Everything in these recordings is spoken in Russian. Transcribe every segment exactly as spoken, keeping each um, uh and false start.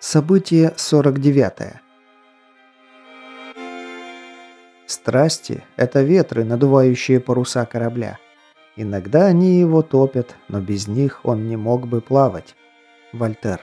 Событие сорок девятое. Страсти – это ветры, надувающие паруса корабля. Иногда они его топят, но без них он не мог бы плавать. Вольтер.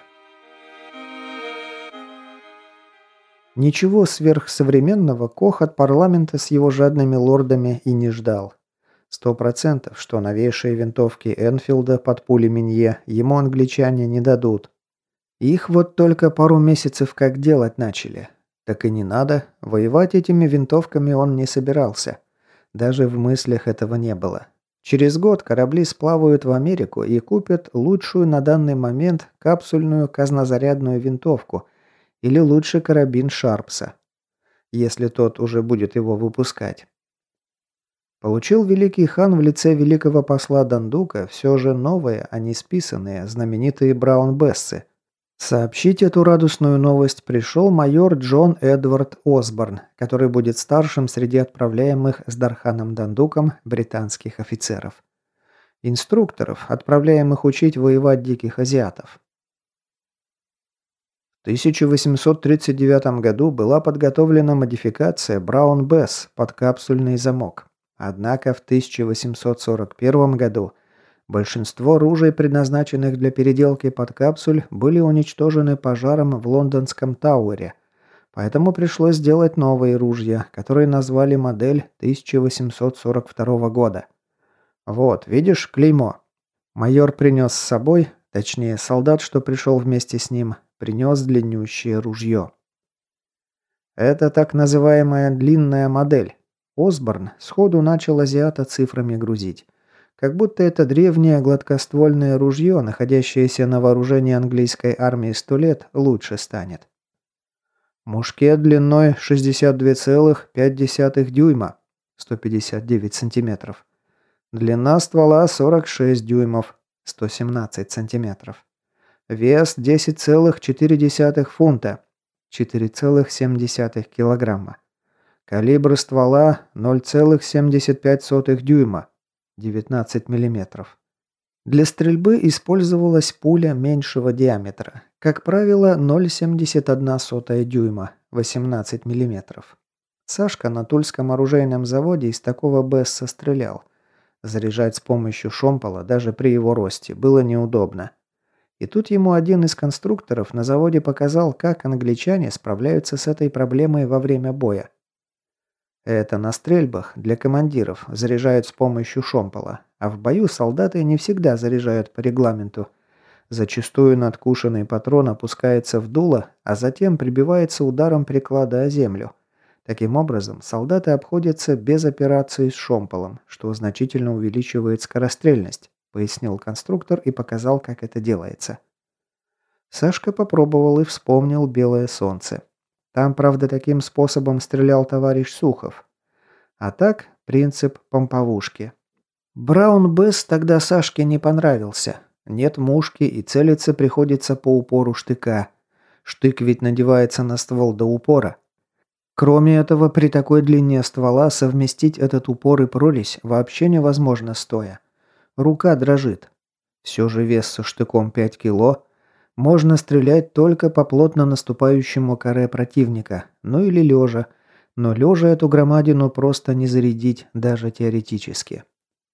Ничего сверхсовременного Кох от парламента с его жадными лордами и не ждал. Сто процентов, что новейшие винтовки Энфилда под пули Минье ему англичане не дадут. Их вот только пару месяцев как делать начали. Так и не надо, воевать этими винтовками он не собирался. Даже в мыслях этого не было. Через год корабли сплавают в Америку и купят лучшую на данный момент капсульную казнозарядную винтовку или лучше карабин Шарпса, если тот уже будет его выпускать. Получил великий хан в лице великого посла Дандука все же новые, а не списанные, знаменитые Браун-Бессы. Сообщить эту радостную новость пришел майор Джон Эдвард Осборн, который будет старшим среди отправляемых с Дарханом Дандуком британских офицеров. Инструкторов, отправляемых учить воевать диких азиатов. В тысяча восемьсот тридцать девятом году была подготовлена модификация Браун-Бесс под капсульный замок. Однако в тысяча восемьсот сорок первом году большинство ружей, предназначенных для переделки под капсуль, были уничтожены пожаром в лондонском Тауэре, поэтому пришлось сделать новые ружья, которые назвали модель тысяча восемьсот сорок второго года. Вот, видишь клеймо? Майор принес с собой, точнее солдат, что пришел вместе с ним, принес длиннющее ружье. Это так называемая длинная модель. Осборн сходу начал азиата цифрами грузить. Как будто это древнее гладкоствольное ружье, находящееся на вооружении английской армии сто лет, лучше станет. Мушкет длиной шестьдесят два целых пять десятых дюйма, сто пятьдесят девять сантиметров. Длина ствола сорок шесть дюймов, сто семнадцать сантиметров. Вес десять целых четыре десятых фунта, четыре целых семь десятых килограмма. Калибр ствола ноль целых семьдесят пять сотых дюйма, девятнадцать миллиметров. Для стрельбы использовалась пуля меньшего диаметра, как правило, ноль целых семьдесят одна сотая дюйма, восемнадцать миллиметров. Сашка на Тульском оружейном заводе из такого Бесса стрелял. Заряжать с помощью шомпола даже при его росте было неудобно. И тут ему один из конструкторов на заводе показал, как англичане справляются с этой проблемой во время боя. Это на стрельбах для командиров заряжают с помощью шомпола, а в бою солдаты не всегда заряжают по регламенту. Зачастую надкушенный патрон опускается в дуло, а затем прибивается ударом приклада о землю. Таким образом, солдаты обходятся без операции с шомполом, что значительно увеличивает скорострельность, пояснил конструктор и показал, как это делается. Сашка попробовал и вспомнил белое солнце. Там, правда, таким способом стрелял товарищ Сухов. А так, принцип помповушки. Браун-Бесс тогда Сашке не понравился. Нет мушки и целиться приходится по упору штыка. Штык ведь надевается на ствол до упора. Кроме этого, при такой длине ствола совместить этот упор и прорезь вообще невозможно стоя. Рука дрожит. Все же вес со штыком пять кило. Можно стрелять только по плотно наступающему каре противника, ну или лежа, но лежа эту громадину просто не зарядить даже теоретически.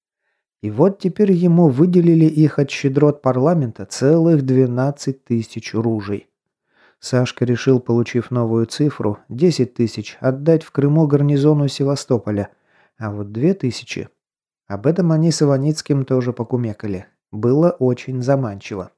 И вот теперь ему выделили их от щедрот парламента целых двенадцать тысяч ружей. Сашка решил, получив новую цифру, десять тысяч отдать в Крыму гарнизону Севастополя, а вот две тысячи... Об этом они с Иваницким тоже покумекали. Было очень заманчиво.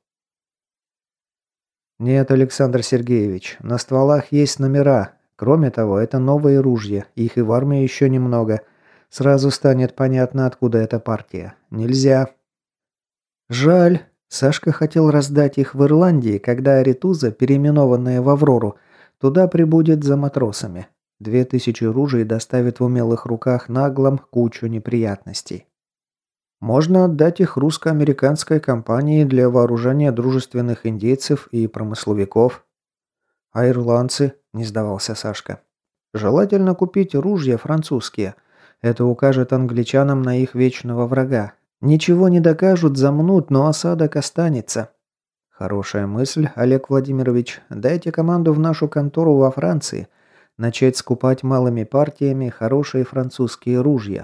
«Нет, Александр Сергеевич, на стволах есть номера. Кроме того, это новые ружья, их и в армии еще немного. Сразу станет понятно, откуда эта партия. Нельзя». «Жаль. Сашка хотел раздать их в Ирландии, когда Аритуза, переименованная в Аврору, туда прибудет за матросами. Две тысячи ружей доставит в умелых руках наглом кучу неприятностей. Можно отдать их русско-американской компании для вооружения дружественных индейцев и промысловиков. А ирландцы, не сдавался Сашка. Желательно купить ружья французские. Это укажет англичанам на их вечного врага. Ничего не докажут, замнут, но осадок останется. Хорошая мысль, Олег Владимирович. Дайте команду в нашу контору во Франции начать скупать малыми партиями хорошие французские ружья.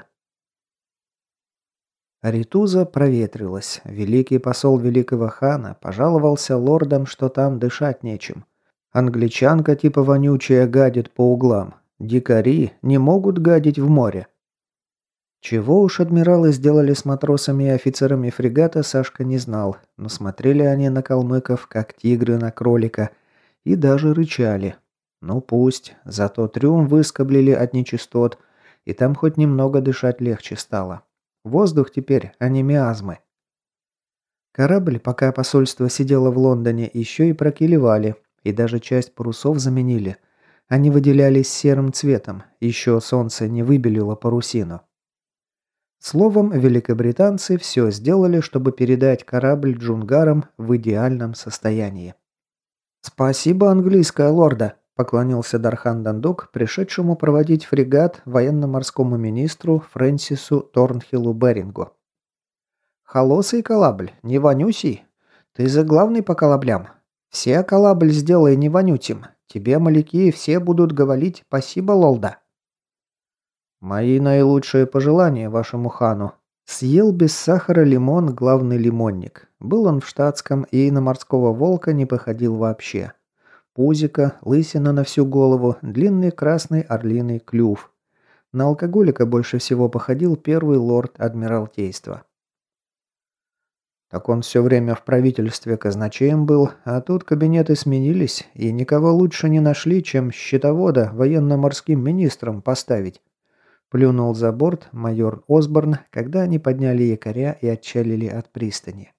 Ритуза проветрилась. Великий посол великого хана пожаловался лордам, что там дышать нечем. Англичанка типа вонючая гадит по углам. Дикари не могут гадить в море. Чего уж адмиралы сделали с матросами и офицерами фрегата, Сашка не знал, но смотрели они на калмыков, как тигры на кролика, и даже рычали. Ну пусть, зато трюм выскоблили от нечистот, и там хоть немного дышать легче стало. Воздух теперь, а не миазмы. Корабль, пока посольство сидело в Лондоне, еще и прокилевали, и даже часть парусов заменили. Они выделялись серым цветом, еще солнце не выбелило парусину. Словом, великобританцы все сделали, чтобы передать корабль джунгарам в идеальном состоянии. «Спасибо, английская лорда», – поклонился Дархан Дандук, пришедшему проводить фрегат военно-морскому министру Фрэнсису Торнхиллу Берингу. «Холосый корабль, не вонюсий. Ты за главный по кораблям. Все корабль сделай не вонютим. Тебе, моряки, все будут говорить «спасибо, лолда». «Мои наилучшие пожелания вашему хану». Съел без сахара лимон главный лимонник. Был он в штатском и на морского волка не походил вообще. Пузико, лысина на всю голову, длинный красный орлиный клюв. На алкоголика больше всего походил первый лорд Адмиралтейства. Так он все время в правительстве казначеем был, а тут кабинеты сменились, и никого лучше не нашли, чем счетовода военно-морским министром поставить. Плюнул за борт майор Осборн, когда они подняли якоря и отчалили от пристани.